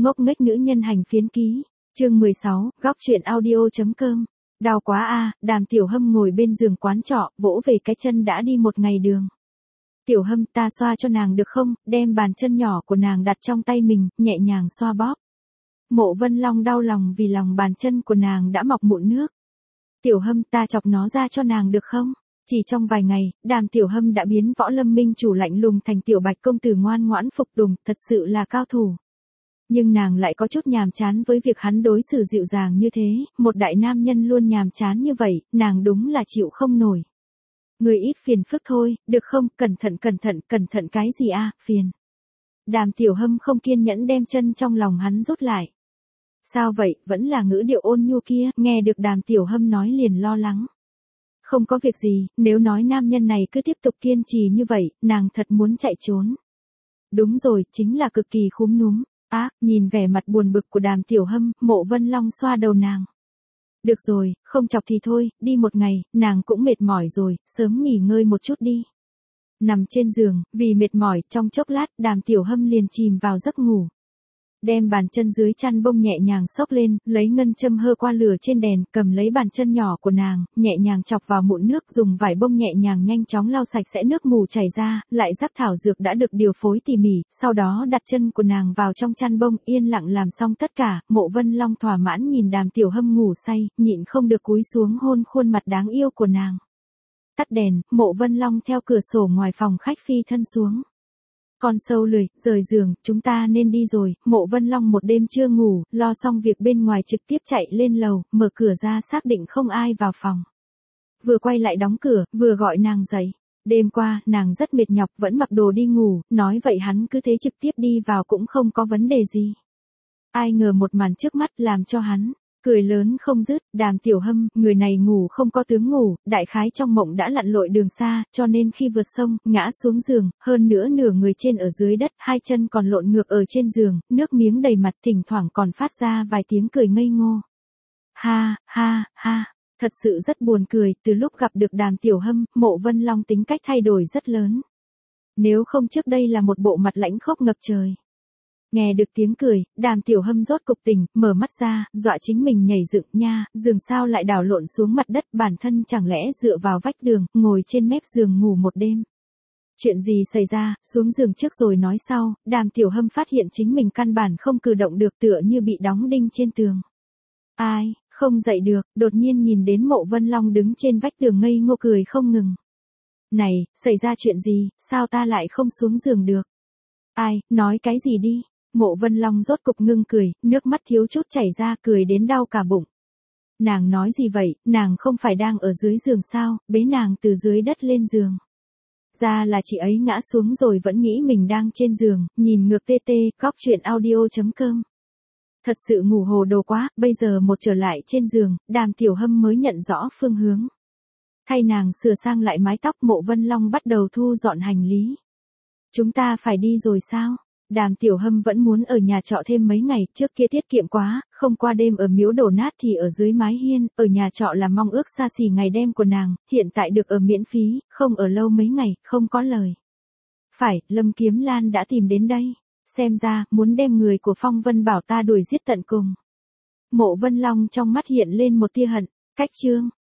ngốc nghếch nữ nhân hành phiến ký. Chương 16, góc truyện audio.com. Đau quá a, Đàm Tiểu Hâm ngồi bên giường quán trọ, vỗ về cái chân đã đi một ngày đường. Tiểu Hâm, ta xoa cho nàng được không? Đem bàn chân nhỏ của nàng đặt trong tay mình, nhẹ nhàng xoa bóp. Mộ Vân Long đau lòng vì lòng bàn chân của nàng đã mọc mụn nước. Tiểu Hâm, ta chọc nó ra cho nàng được không? Chỉ trong vài ngày, Đàm Tiểu Hâm đã biến Võ Lâm Minh chủ lạnh lùng thành tiểu bạch công tử ngoan ngoãn phục tùng, thật sự là cao thủ. Nhưng nàng lại có chút nhàm chán với việc hắn đối xử dịu dàng như thế, một đại nam nhân luôn nhàm chán như vậy, nàng đúng là chịu không nổi. Người ít phiền phức thôi, được không? Cẩn thận cái gì a, phiền. Đàm Tiểu Hâm không kiên nhẫn đem chân trong lòng hắn rút lại. Sao vậy, vẫn là ngữ điệu ôn nhu kia, nghe được Đàm Tiểu Hâm nói liền lo lắng. Không có việc gì, nếu nói nam nhân này cứ tiếp tục kiên trì như vậy, nàng thật muốn chạy trốn. Đúng rồi, chính là cực kỳ khúm núm. Nhìn vẻ mặt buồn bực của Đàm Tiểu Hâm, Mộ Vân Long xoa đầu nàng. Được rồi, không chọc thì thôi, đi một ngày, nàng cũng mệt mỏi rồi, sớm nghỉ ngơi một chút đi. Nằm trên giường, vì mệt mỏi, trong chốc lát, Đàm Tiểu Hâm liền chìm vào giấc ngủ. Đem bàn chân dưới chăn bông nhẹ nhàng xốc lên, lấy ngân châm hơ qua lửa trên đèn, cầm lấy bàn chân nhỏ của nàng, nhẹ nhàng chọc vào mụn nước, dùng vải bông nhẹ nhàng nhanh chóng lau sạch sẽ nước mù chảy ra, lại rắc thảo dược đã được điều phối tỉ mỉ, sau đó đặt chân của nàng vào trong chăn bông, yên lặng làm xong tất cả. Mộ Vân Long thỏa mãn nhìn Đàm Tiểu Hâm ngủ say, nhịn không được cúi xuống hôn khuôn mặt đáng yêu của nàng. Tắt đèn, Mộ Vân Long theo cửa sổ ngoài phòng khách phi thân xuống. Con sâu lười, rời giường, chúng ta nên đi rồi. Mộ Vân Long một đêm chưa ngủ, lo xong việc bên ngoài trực tiếp chạy lên lầu, mở cửa ra xác định không ai vào phòng. Vừa quay lại đóng cửa, vừa gọi nàng dậy. Đêm qua, nàng rất mệt nhọc, vẫn mặc đồ đi ngủ, nói vậy hắn cứ thế trực tiếp đi vào cũng không có vấn đề gì. Ai ngờ một màn trước mắt làm cho hắn cười lớn không dứt. Đàm Tiểu Hâm, người này ngủ không có tướng ngủ, đại khái trong mộng đã lặn lội đường xa, cho nên khi vượt sông, ngã xuống giường, hơn nữa nửa người trên ở dưới đất, hai chân còn lộn ngược ở trên giường, nước miếng đầy mặt, thỉnh thoảng còn phát ra vài tiếng cười ngây ngô. Ha, ha, ha, thật sự rất buồn cười. Từ lúc gặp được Đàm Tiểu Hâm, Mộ Vân Long tính cách thay đổi rất lớn. Nếu không trước đây là một bộ mặt lãnh khốc ngập trời. Nghe được tiếng cười, Đàm Tiểu Hâm rốt cục tỉnh, mở mắt ra, dọa chính mình nhảy dựng nha, giường sao lại đảo lộn xuống mặt đất, bản thân chẳng lẽ dựa vào vách tường, ngồi trên mép giường ngủ một đêm. Chuyện gì xảy ra, xuống giường trước rồi nói sau. Đàm Tiểu Hâm phát hiện chính mình căn bản không cử động được, tựa như bị đóng đinh trên tường. Ai, không dậy được, đột nhiên nhìn đến Mộ Vân Long đứng trên vách tường ngây ngô cười không ngừng. Này, xảy ra chuyện gì, sao ta lại không xuống giường được? Ai, nói cái gì đi? Mộ Vân Long rốt cục ngưng cười, nước mắt thiếu chút chảy ra, cười đến đau cả bụng. Nàng nói gì vậy, nàng không phải đang ở dưới giường sao, bế nàng từ dưới đất lên giường. Ra là chị ấy ngã xuống rồi vẫn nghĩ mình đang trên giường, nhìn ngược TT, góc truyện audio.com. Thật sự ngủ hồ đồ quá, bây giờ một trở lại trên giường, Đàm Tiểu Hâm mới nhận rõ phương hướng. Thay nàng sửa sang lại mái tóc, Mộ Vân Long bắt đầu thu dọn hành lý. Chúng ta phải đi rồi sao? Đàm Tiểu Hâm vẫn muốn ở nhà trọ thêm mấy ngày, trước kia tiết kiệm quá, không qua đêm ở miếu đổ nát thì ở dưới mái hiên, ở nhà trọ là mong ước xa xỉ ngày đêm của nàng, hiện tại được ở miễn phí, không ở lâu mấy ngày, không có lời. Phải, Lâm Kiếm Lan đã tìm đến đây, xem ra, muốn đem người của Phong Vân Bảo ta đuổi giết tận cùng. Mộ Vân Long trong mắt hiện lên một tia hận, cách chương.